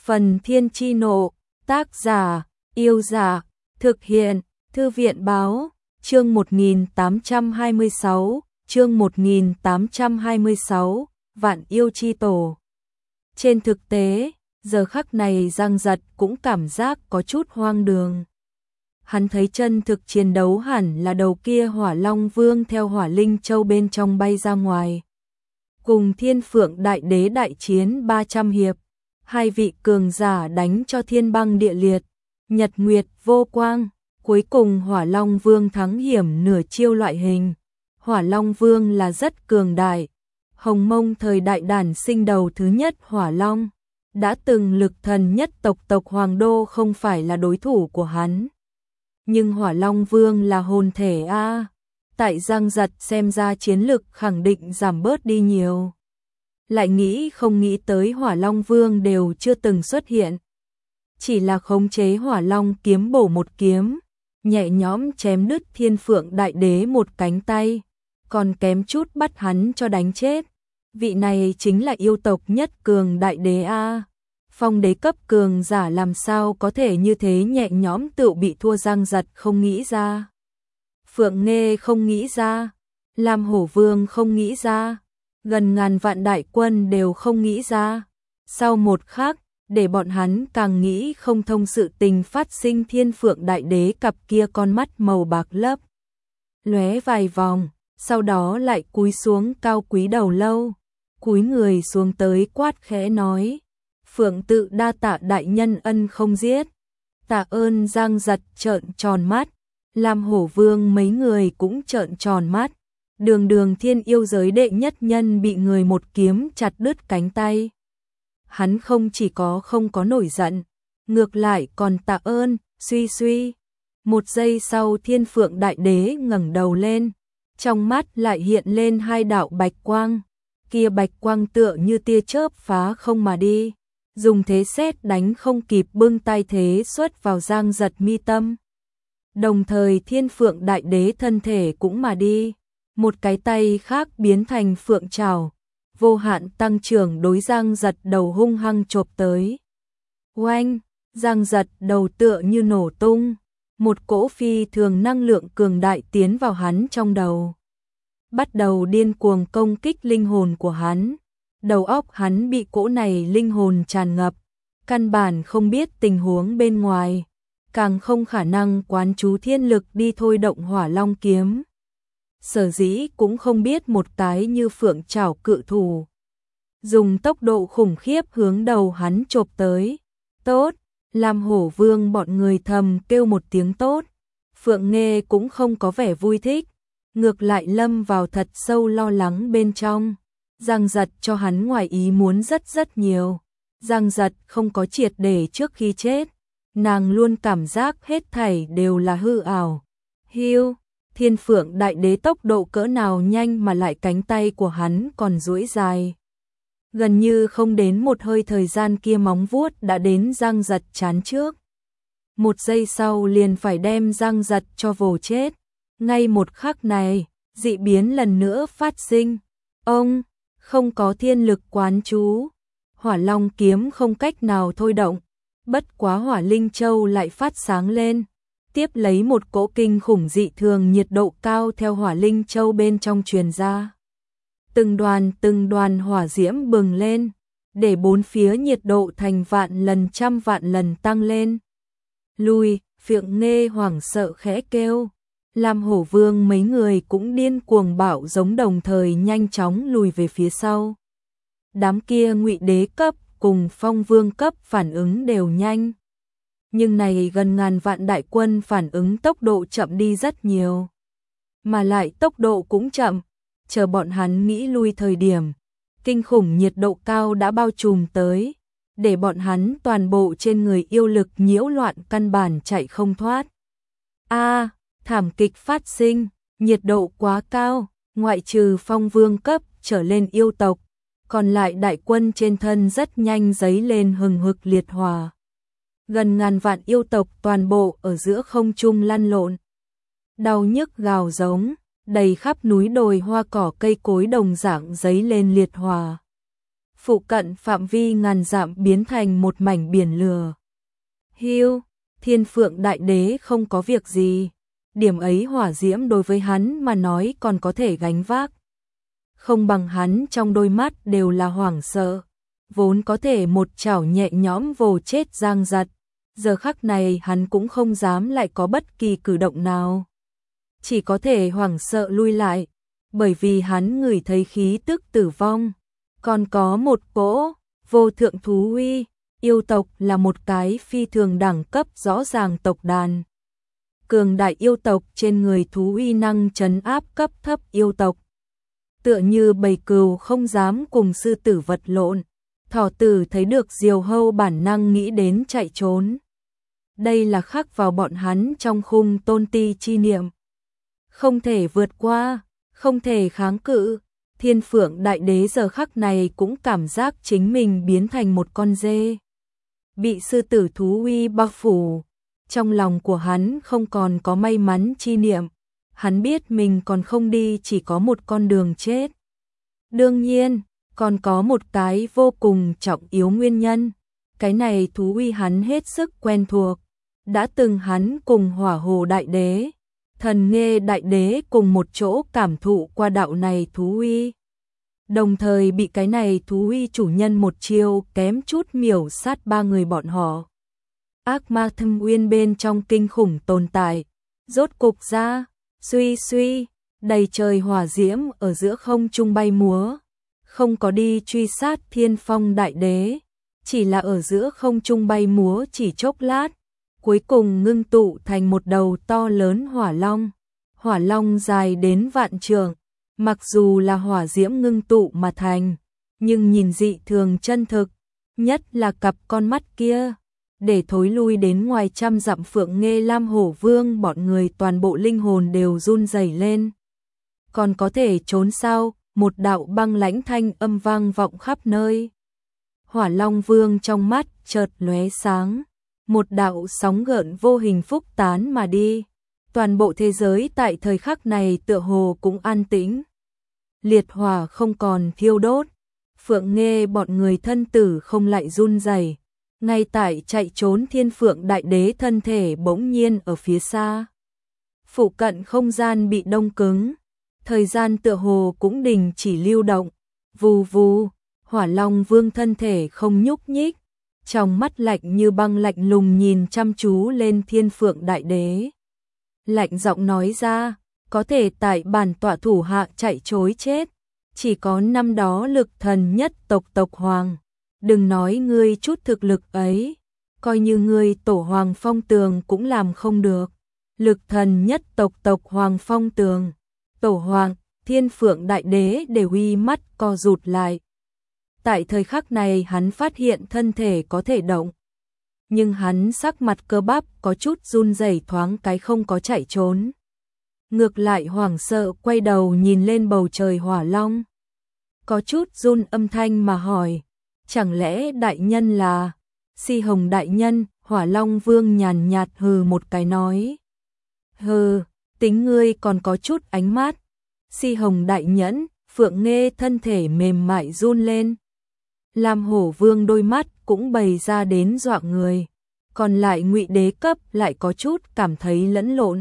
Phần Thiên Chi Nộ, tác giả, Yêu Dạ, thực hiện, Thư viện Báo, chương 1826, Vạn Yêu Chi Tổ. Trên thực tế, giờ khắc này Giang Giật cũng cảm giác có chút hoang đường. Hắn thấy chân thực chiến đấu hẳn là đầu kia Hỏa Long Vương theo Hỏa Linh Châu bên trong bay ra ngoài. Cùng Thiên Phượng Đại Đế đại chiến 300 hiệp, hai vị cường giả đánh cho thiên băng địa liệt, nhật nguyệt vô quang, cuối cùng Hỏa Long Vương thắng hiểm nửa chiêu loại hình. Hỏa Long Vương là rất cường đại, Hồng Mông thời đại đản sinh đầu thứ nhất Hỏa Long, đã từng lực thần nhất tộc Hoàng Đô không phải là đối thủ của hắn. Nhưng Hỏa Long Vương là hồn thể a, tại Giang Giật xem ra chiến lực khẳng định giảm bớt đi nhiều. Lại không nghĩ tới Hỏa Long Vương đều chưa từng xuất hiện. Chỉ là khống chế Hỏa Long kiếm bổ một kiếm, nhẹ nhõm chém đứt Thiên Phượng Đại Đế một cánh tay, còn kém chút bắt hắn cho đánh chết. Vị này chính là yêu tộc nhất cường đại đế a. Phong đế cấp cường giả làm sao có thể như thế nhẹ nhõm tự bị thua. Giang Giật không nghĩ ra, Phượng Nghê không nghĩ ra, Lam Hổ Vương không nghĩ ra, gần ngàn vạn đại quân đều không nghĩ ra. Sau một khắc, để bọn hắn càng nghĩ không thông sự tình phát sinh. Thiên Phượng Đại Đế cặp kia con mắt màu bạc lấp lóe vài vòng, sau đó lại cúi xuống cao quý đầu lâu, cúi người xuống tới quát khẽ nói: Phượng tự đa tạ đại nhân ân không giết. Tạ ơn. Giang Giật trợn tròn mắt, Lam Hổ Vương mấy người cũng trợn tròn mắt. Đường thiên yêu giới đệ nhất nhân bị người một kiếm chặt đứt cánh tay. Hắn không chỉ không có nổi giận, ngược lại còn tạ ơn. Suy. Một giây sau Thiên Phượng Đại Đế ngẩng đầu lên, trong mắt lại hiện lên hai đạo bạch quang. Kia bạch quang tựa như tia chớp phá không mà đi, dùng thế sét đánh không kịp bưng tay thế xuất vào Giang Giật mi tâm. Đồng thời Thiên Phượng Đại Đế thân thể cũng mà đi, một cái tay khác biến thành phượng trảo, vô hạn tăng trưởng đối Giang Giật đầu hung hăng chộp tới. Oanh! Giang Giật đầu tựa như nổ tung, một cỗ phi thường năng lượng cường đại tiến vào hắn trong đầu, bắt đầu điên cuồng công kích linh hồn của hắn. Đầu óc hắn bị cỗ này linh hồn tràn ngập, căn bản không biết tình huống bên ngoài, càng không khả năng quán chú thiên lực đi thôi động Hỏa Long kiếm. Sở dĩ cũng không biết một cái như phượng trảo cự thủ dùng tốc độ khủng khiếp hướng đầu hắn chộp tới. Tốt! Lam Hổ Vương bọn người thầm kêu một tiếng tốt. Phượng Nghê cũng không có vẻ vui thích, ngược lại lâm vào thật sâu lo lắng bên trong. Giang Giật cho hắn ngoài ý muốn rất nhiều. Giang Giật không có triệt để trước khi chết, nàng luôn cảm giác hết thảy đều là hư ảo. Hiu! Thiên Phượng Đại Đế tốc độ cỡ nào nhanh mà lại cánh tay của hắn còn duỗi dài. Gần như không đến một hơi thời gian kia móng vuốt đã đến Giang Giật trán trước. Một giây sau liền phải đem Giang Giật cho vồ chết. Ngay một khắc này, dị biến lần nữa phát sinh. Ông không có thiên lực quán chú, Hỏa Long kiếm không cách nào thôi động, bất quá Hỏa Linh Châu lại phát sáng lên. Tiếp lấy một cỗ kinh khủng dị thường nhiệt độ cao theo Hỏa Linh Châu bên trong truyền ra. Từng đoàn hỏa diễm bừng lên, để bốn phía nhiệt độ thành vạn lần trăm vạn lần tăng lên. Lùi! Phượng Nghê hoảng sợ khẽ kêu. Lam Hổ Vương mấy người cũng điên cuồng bạo giống, đồng thời nhanh chóng lùi về phía sau. Đám kia Ngụy Đế cấp cùng Phong Vương cấp phản ứng đều nhanh, nhưng này gần ngàn vạn đại quân phản ứng tốc độ chậm đi rất nhiều, mà lại tốc độ cũng chậm. Chờ bọn hắn nghĩ lui thời điểm, kinh khủng nhiệt độ cao đã bao trùm tới, để bọn hắn toàn bộ trên người yêu lực nhiễu loạn, căn bản chạy không thoát. A, thảm kịch phát sinh, nhiệt độ quá cao, ngoại trừ Phong Vương cấp trở lên yêu tộc, còn lại đại quân trên thân rất nhanh dấy lên hừng hực liệt hỏa. Gần ngàn vạn yêu tộc toàn bộ ở giữa không trung lăn lộn, đau nhức gào giống, đầy khắp núi đồi hoa cỏ cây cối đồng dạng dấy lên liệt hỏa. phụ cận phạm vi ngàn dặm biến thành một mảnh biển lửa. Hưu, Thiên Phượng Đại Đế không có việc gì, điểm ấy hỏa diễm đối với hắn mà nói còn có thể gánh vác. Không bằng hắn trong đôi mắt đều là hoảng sợ, vốn có thể một chảo nhẹ nhõm vồ chết Giang Giật, giờ khắc này hắn cũng không dám lại có bất kỳ cử động nào. Chỉ có thể hoảng sợ lui lại, bởi vì hắn ngửi thấy khí tức tử vong. Còn có một cỗ vô thượng thú uy, yêu tộc là một cái phi thường đẳng cấp rõ ràng tộc đàn. Cường đại yêu tộc trên người thú uy năng trấn áp cấp thấp yêu tộc. Tựa như bầy cừu không dám cùng sư tử vật lộn, thỏ tử thấy được diều hâu bản năng nghĩ đến chạy trốn. Đây là khắc vào bọn hắn trong khung tôn ti chi niệm. Không thể vượt qua, không thể kháng cự. Thiên Phượng Đại Đế giờ khắc này cũng cảm giác chính mình biến thành một con dê. Bị sư tử thú uy bao phủ. Trong lòng của hắn không còn có may mắn chi niệm. Hắn biết mình còn không đi chỉ có một con đường chết. Đương nhiên, còn có một cái vô cùng trọng yếu nguyên nhân. Cái này thú uy hắn hết sức quen thuộc. Đã từng hắn cùng Hỏa Hồ Đại Đế, Thần Nghê Đại Đế cùng một chỗ cảm thụ qua đạo này thú uy. Đồng thời bị cái này thú uy chủ nhân một chiêu kém chút miểu sát ba người bọn họ. Ác ma thâm uyên bên trong kinh khủng tồn tại, rốt cục ra, suy, đầy trời hỏa diễm ở giữa không trung bay múa. Không có đi truy sát Thiên Phong Đại Đế, chỉ là ở giữa không trung bay múa chỉ chốc lát. Cuối cùng ngưng tụ thành một đầu to lớn hỏa long dài đến vạn trượng, mặc dù là hỏa diễm ngưng tụ mà thành, nhưng nhìn dị thường chân thực, nhất là cặp con mắt kia, để thối lui đến ngoài trăm dặm Phượng Nghê Lam Hổ Vương bọn người toàn bộ linh hồn đều run rẩy lên. Còn có thể trốn sao? Một đạo băng lãnh thanh âm vang vọng khắp nơi. Hỏa Long Vương trong mắt chợt lóe sáng. Một đạo sóng gợn vô hình phúc tán mà đi. Toàn bộ thế giới tại thời khắc này tựa hồ cũng an tĩnh. Liệt hỏa không còn thiêu đốt. Phượng Nghê bọn người thân tử không lại run rẩy. Ngay tại chạy trốn Thiên Phượng Đại Đế thân thể bỗng nhiên ở phía xa. Phụ cận không gian bị đông cứng. Thời gian tựa hồ cũng đình chỉ lưu động. Vù vù, Hỏa Long Vương thân thể không nhúc nhích. Trong mắt lạnh như băng lạnh lùng nhìn chăm chú lên Thiên Phượng Đại Đế. Lạnh giọng nói ra, có thể tại bản tọa thủ hạ chạy trối chết. Chỉ có năm đó lực thần nhất tộc hoàng. Đừng nói ngươi chút thực lực ấy. Coi như ngươi tổ hoàng Phong Tường cũng làm không được. Lực thần nhất tộc hoàng Phong Tường. Tổ hoàng, Thiên Phượng Đại Đế đều uy mắt co rụt lại. Tại thời khắc này hắn phát hiện thân thể có thể động. Nhưng hắn sắc mặt cơ bắp có chút run rẩy thoáng cái không có chạy trốn. Ngược lại hoảng sợ quay đầu nhìn lên bầu trời hỏa long. Có chút run âm thanh mà hỏi. Chẳng lẽ đại nhân là... Si Hồng đại nhân, Hỏa Long Vương nhàn nhạt hừ một cái nói. Hừ, tính ngươi còn có chút ánh mắt. Si Hồng đại nhẫn, Phượng Nghê thân thể mềm mại run lên. Lam Hổ Vương đôi mắt cũng bày ra đến dọa người. Còn lại Ngụy Đế cấp lại có chút cảm thấy lẫn lộn.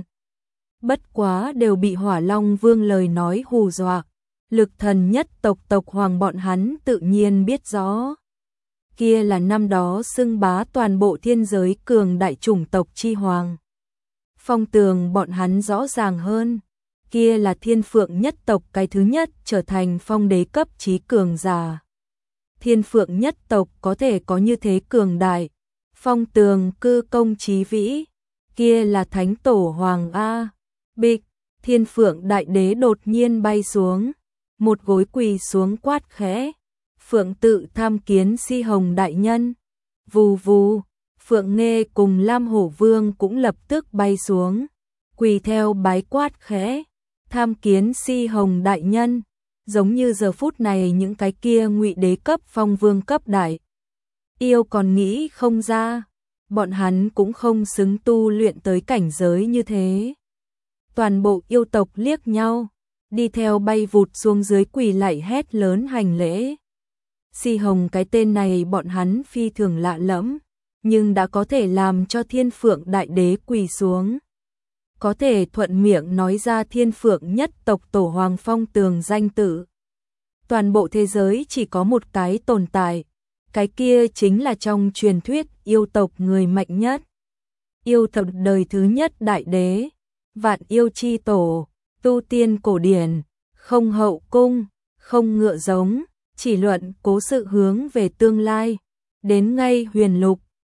Bất quá đều bị Hỏa Long Vương lời nói hù dọa. Lực thần nhất tộc hoàng bọn hắn tự nhiên biết rõ. Kia là năm đó xưng bá toàn bộ thiên giới cường đại chủng tộc chi hoàng. Phong Tường bọn hắn rõ ràng hơn. Kia là Thiên Phượng nhất tộc cái thứ nhất trở thành phong đế cấp chí cường giả. Thiên Phượng nhất tộc có thể có như thế cường đại. Phong Tường cư công chí vĩ. Kia là Thánh Tổ Hoàng A. Bịch, Thiên Phượng Đại Đế đột nhiên bay xuống. Một gối quỳ xuống quát khẽ. Phượng tự tham kiến Si Hồng đại nhân. Vù vù, Phượng Nghê cùng Lam Hổ Vương cũng lập tức bay xuống. Quỳ theo bái quát khẽ. Tham kiến Si Hồng đại nhân. Giống như giờ phút này những cái kia Ngụy Đế cấp Phong Vương cấp đại yêu còn nghĩ không ra, bọn hắn cũng không xứng tu luyện tới cảnh giới như thế. Toàn bộ yêu tộc liếc nhau, đi theo bay vụt xuống dưới quỳ lạy hét lớn hành lễ. Si Hồng cái tên này bọn hắn phi thường lạ lẫm, nhưng đã có thể làm cho Thiên Phượng Đại Đế quỳ xuống. Có thể thuận miệng nói ra Thiên Phượng nhất tộc tổ Hoàng Phong Tường danh tự. Toàn bộ thế giới chỉ có một cái tồn tại, cái kia chính là trong truyền thuyết yêu tộc người mạnh nhất. Yêu tộc đời thứ nhất đại đế, vạn yêu chi tổ, tu tiên cổ điển, không hậu cung, không ngựa giống, chỉ luận cố sự hướng về tương lai, đến ngay huyền lục,